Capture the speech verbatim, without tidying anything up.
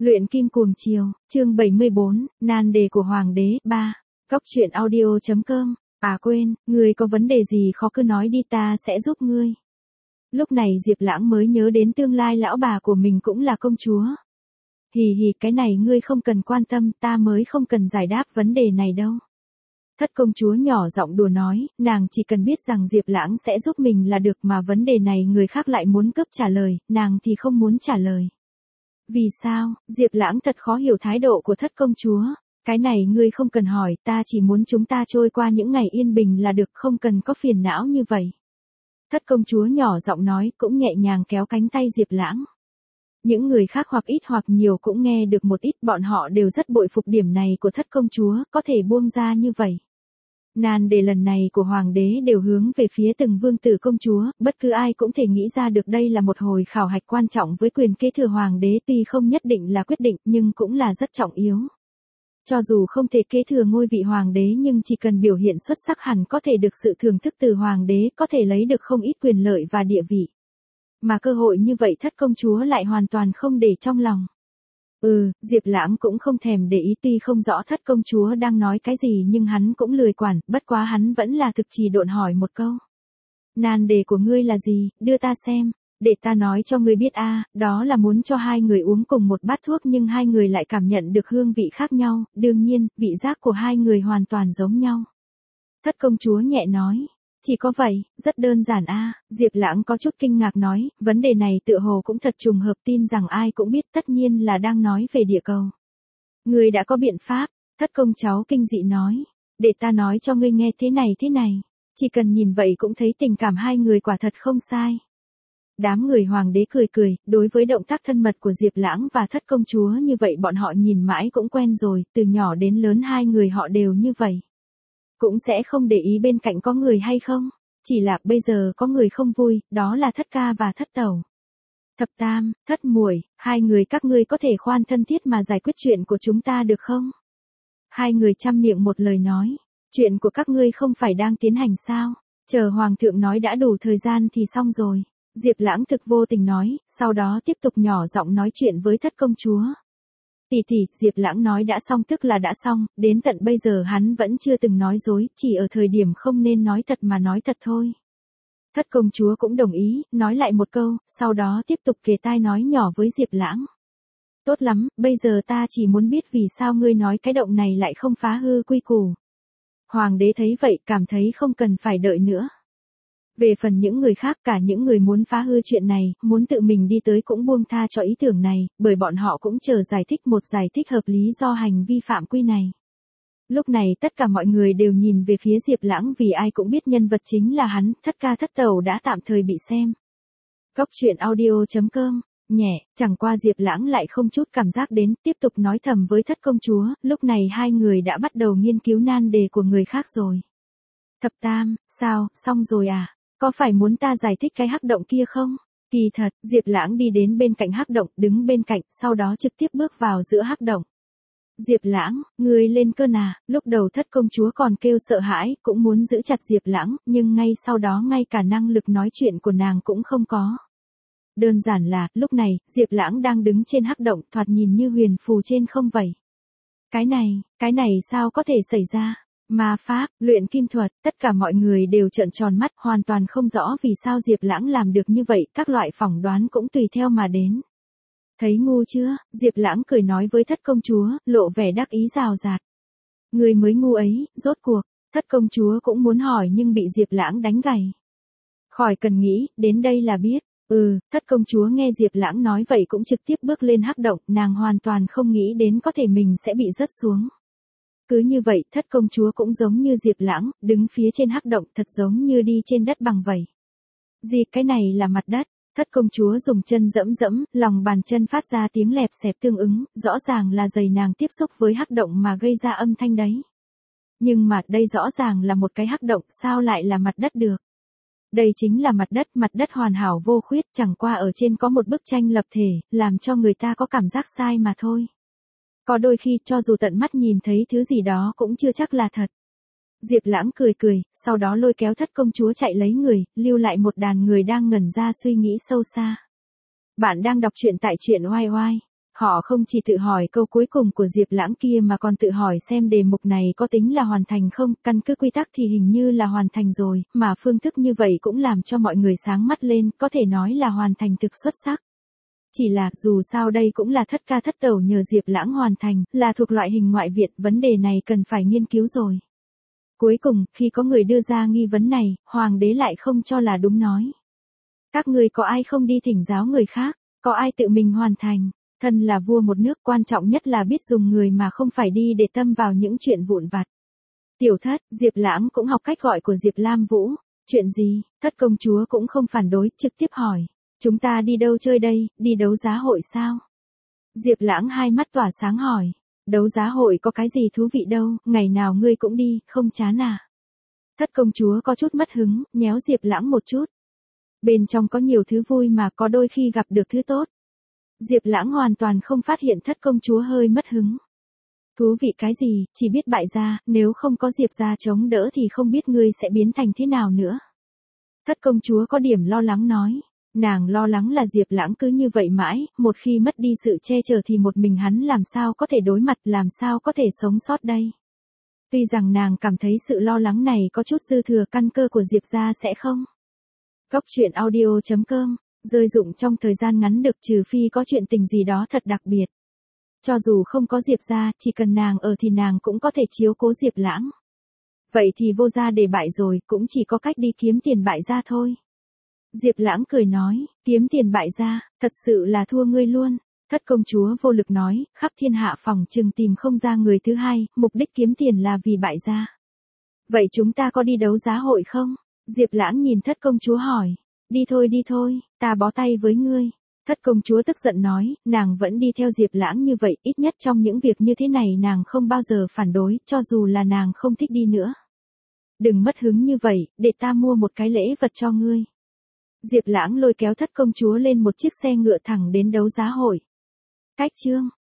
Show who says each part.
Speaker 1: Luyện kim cuồng chiều, chương bảy mươi bốn, nan đề của hoàng đế, ba. Cóc truyện audio chấm com. À quên, ngươi có vấn đề gì khó cứ nói đi ta sẽ giúp ngươi. Lúc này Diệp Lãng mới nhớ đến tương lai lão bà của mình cũng là công chúa. Hì hì, cái này ngươi không cần quan tâm, ta mới không cần giải đáp vấn đề này đâu. Thất công chúa nhỏ giọng đùa nói, nàng chỉ cần biết rằng Diệp Lãng sẽ giúp mình là được, mà vấn đề này người khác lại muốn cướp trả lời, nàng thì không muốn trả lời. Vì sao? Diệp Lãng thật khó hiểu thái độ của thất công chúa. Cái này ngươi không cần hỏi, ta chỉ muốn chúng ta trôi qua những ngày yên bình là được, không cần có phiền não như vậy. Thất công chúa nhỏ giọng nói, cũng nhẹ nhàng kéo cánh tay Diệp Lãng. Những người khác hoặc ít hoặc nhiều cũng nghe được một ít, bọn họ đều rất bội phục điểm này của thất công chúa, có thể buông ra như vậy. Nan đề lần này của hoàng đế đều hướng về phía từng vương tử công chúa, bất cứ ai cũng thể nghĩ ra được đây là một hồi khảo hạch quan trọng với quyền kế thừa hoàng đế, tuy không nhất định là quyết định nhưng cũng là rất trọng yếu. Cho dù không thể kế thừa ngôi vị hoàng đế nhưng chỉ cần biểu hiện xuất sắc hẳn có thể được sự thưởng thức từ hoàng đế, có thể lấy được không ít quyền lợi và địa vị. Mà cơ hội như vậy thất công chúa lại hoàn toàn không để trong lòng. Ừ, Diệp Lãng cũng không thèm để ý, tuy không rõ thất công chúa đang nói cái gì nhưng hắn cũng lười quản, bất quá hắn vẫn là thực trì độn hỏi một câu. Nan đề của ngươi là gì, đưa ta xem, để ta nói cho ngươi biết a, à, đó là muốn cho hai người uống cùng một bát thuốc nhưng hai người lại cảm nhận được hương vị khác nhau, đương nhiên, vị giác của hai người hoàn toàn giống nhau. Thất công chúa nhẹ nói. Chỉ có vậy, rất đơn giản a. À. Diệp Lãng có chút kinh ngạc nói, vấn đề này tựa hồ cũng thật trùng hợp, tin rằng ai cũng biết, tất nhiên là đang nói về địa cầu. Ngươi đã có biện pháp, thất công cháu kinh dị nói, để ta nói cho ngươi nghe thế này thế này, chỉ cần nhìn vậy cũng thấy tình cảm hai người quả thật không sai. Đám người hoàng đế cười cười, đối với động tác thân mật của Diệp Lãng và thất công chúa như vậy bọn họ nhìn mãi cũng quen rồi, từ nhỏ đến lớn hai người họ đều như vậy. Cũng sẽ không để ý bên cạnh có người hay không, chỉ là bây giờ có người không vui, đó là thất ca và thất tẩu. Thập tam, thất muội, hai người các ngươi có thể khoan thân thiết mà giải quyết chuyện của chúng ta được không? Hai người chăm miệng một lời nói, chuyện của các ngươi không phải đang tiến hành sao, chờ hoàng thượng nói đã đủ thời gian thì xong rồi. Diệp Lãng thực vô tình nói, sau đó tiếp tục nhỏ giọng nói chuyện với thất công chúa. Tỷ tỷ, Diệp Lãng nói đã xong tức là đã xong, đến tận bây giờ hắn vẫn chưa từng nói dối, chỉ ở thời điểm không nên nói thật mà nói thật thôi. Thất công chúa cũng đồng ý, nói lại một câu, sau đó tiếp tục kề tai nói nhỏ với Diệp Lãng. Tốt lắm, bây giờ ta chỉ muốn biết vì sao ngươi nói cái động này lại không phá hư quy củ. Hoàng đế thấy vậy cảm thấy không cần phải đợi nữa. Về phần những người khác, cả những người muốn phá hư chuyện này, muốn tự mình đi tới cũng buông tha cho ý tưởng này, bởi bọn họ cũng chờ giải thích một giải thích hợp lý do hành vi phạm quy này. Lúc này tất cả mọi người đều nhìn về phía Diệp Lãng vì ai cũng biết nhân vật chính là hắn, thất ca thất tẩu đã tạm thời bị xem. Cóc truyện audio chấm com, nhẹ, chẳng qua Diệp Lãng lại không chút cảm giác đến, tiếp tục nói thầm với thất công chúa, lúc này hai người đã bắt đầu nghiên cứu nan đề của người khác rồi. Thập tam, sao, xong rồi à? Có phải muốn ta giải thích cái hắc động kia không? Kỳ thật, Diệp Lãng đi đến bên cạnh hắc động, đứng bên cạnh, sau đó trực tiếp bước vào giữa hắc động. Diệp Lãng, ngươi lên cơn à? Lúc đầu thất công chúa còn kêu sợ hãi, cũng muốn giữ chặt Diệp Lãng, nhưng ngay sau đó ngay cả năng lực nói chuyện của nàng cũng không có. Đơn giản là, lúc này, Diệp Lãng đang đứng trên hắc động, thoạt nhìn như huyền phù trên không vậy. Cái này, cái này sao có thể xảy ra? Ma pháp, luyện kim thuật, tất cả mọi người đều trợn tròn mắt, hoàn toàn không rõ vì sao Diệp Lãng làm được như vậy, các loại phỏng đoán cũng tùy theo mà đến. Thấy ngu chưa? Diệp Lãng cười nói với thất công chúa, lộ vẻ đắc ý rào rạt. Người mới ngu ấy, rốt cuộc, thất công chúa cũng muốn hỏi nhưng bị Diệp Lãng đánh gầy. Khỏi cần nghĩ, đến đây là biết. Ừ, thất công chúa nghe Diệp Lãng nói vậy cũng trực tiếp bước lên hắc động, nàng hoàn toàn không nghĩ đến có thể mình sẽ bị rớt xuống. Cứ như vậy, thất công chúa cũng giống như Diệp Lãng, đứng phía trên hắc động thật giống như đi trên đất bằng vậy. Gì, cái này là mặt đất, thất công chúa dùng chân dẫm dẫm, lòng bàn chân phát ra tiếng lẹp xẹp tương ứng, rõ ràng là giày nàng tiếp xúc với hắc động mà gây ra âm thanh đấy. Nhưng mà đây rõ ràng là một cái hắc động, sao lại là mặt đất được? Đây chính là mặt đất, mặt đất hoàn hảo vô khuyết, chẳng qua ở trên có một bức tranh lập thể, làm cho người ta có cảm giác sai mà thôi. Có đôi khi cho dù tận mắt nhìn thấy thứ gì đó cũng chưa chắc là thật. Diệp Lãng cười cười, sau đó lôi kéo thất công chúa chạy lấy người, lưu lại một đàn người đang ngẩn ra suy nghĩ sâu xa. Bạn đang đọc truyện tại truyện oai oai. Họ không chỉ tự hỏi câu cuối cùng của Diệp Lãng kia mà còn tự hỏi xem đề mục này có tính là hoàn thành không, căn cứ quy tắc thì hình như là hoàn thành rồi, mà phương thức như vậy cũng làm cho mọi người sáng mắt lên, có thể nói là hoàn thành thực xuất sắc. Chỉ là, dù sao đây cũng là thất ca thất tẩu nhờ Diệp Lãng hoàn thành, là thuộc loại hình ngoại viện, vấn đề này cần phải nghiên cứu rồi. Cuối cùng, khi có người đưa ra nghi vấn này, hoàng đế lại không cho là đúng nói. Các ngươi có ai không đi thỉnh giáo người khác, có ai tự mình hoàn thành, thân là vua một nước quan trọng nhất là biết dùng người mà không phải đi để tâm vào những chuyện vụn vặt. Tiểu thất, Diệp Lãng cũng học cách gọi của Diệp Lam Vũ, chuyện gì, thất công chúa cũng không phản đối, trực tiếp hỏi. Chúng ta đi đâu chơi đây, đi đấu giá hội sao? Diệp Lãng hai mắt tỏa sáng hỏi. Đấu giá hội có cái gì thú vị đâu, ngày nào ngươi cũng đi, không chán à? Thất công chúa có chút mất hứng, nhéo Diệp Lãng một chút. Bên trong có nhiều thứ vui mà có đôi khi gặp được thứ tốt. Diệp Lãng hoàn toàn không phát hiện thất công chúa hơi mất hứng. Thú vị cái gì, chỉ biết bại gia, nếu không có Diệp gia chống đỡ thì không biết ngươi sẽ biến thành thế nào nữa. Thất công chúa có điểm lo lắng nói. Nàng lo lắng là Diệp Lãng cứ như vậy mãi, một khi mất đi sự che chở thì một mình hắn làm sao có thể đối mặt, làm sao có thể sống sót đây. Tuy rằng nàng cảm thấy sự lo lắng này có chút dư thừa, căn cơ của Diệp gia sẽ không. Góc truyện audio chấm com, rơi dụng trong thời gian ngắn được, trừ phi có chuyện tình gì đó thật đặc biệt. Cho dù không có Diệp gia, chỉ cần nàng ở thì nàng cũng có thể chiếu cố Diệp Lãng. Vậy thì vô gia để bại rồi, cũng chỉ có cách đi kiếm tiền bại gia thôi. Diệp Lãng cười nói, kiếm tiền bại gia, thật sự là thua ngươi luôn. Thất công chúa vô lực nói, khắp thiên hạ phòng chừng tìm không ra người thứ hai, mục đích kiếm tiền là vì bại gia. Vậy chúng ta có đi đấu giá hội không? Diệp Lãng nhìn thất công chúa hỏi. Đi thôi đi thôi, ta bó tay với ngươi. Thất công chúa tức giận nói, nàng vẫn đi theo Diệp Lãng như vậy, ít nhất trong những việc như thế này nàng không bao giờ phản đối, cho dù là nàng không thích đi nữa. Đừng mất hứng như vậy, để ta mua một cái lễ vật cho ngươi. Diệp Lãng lôi kéo thất công chúa lên một chiếc xe ngựa thẳng đến đấu giá hội. Cách chương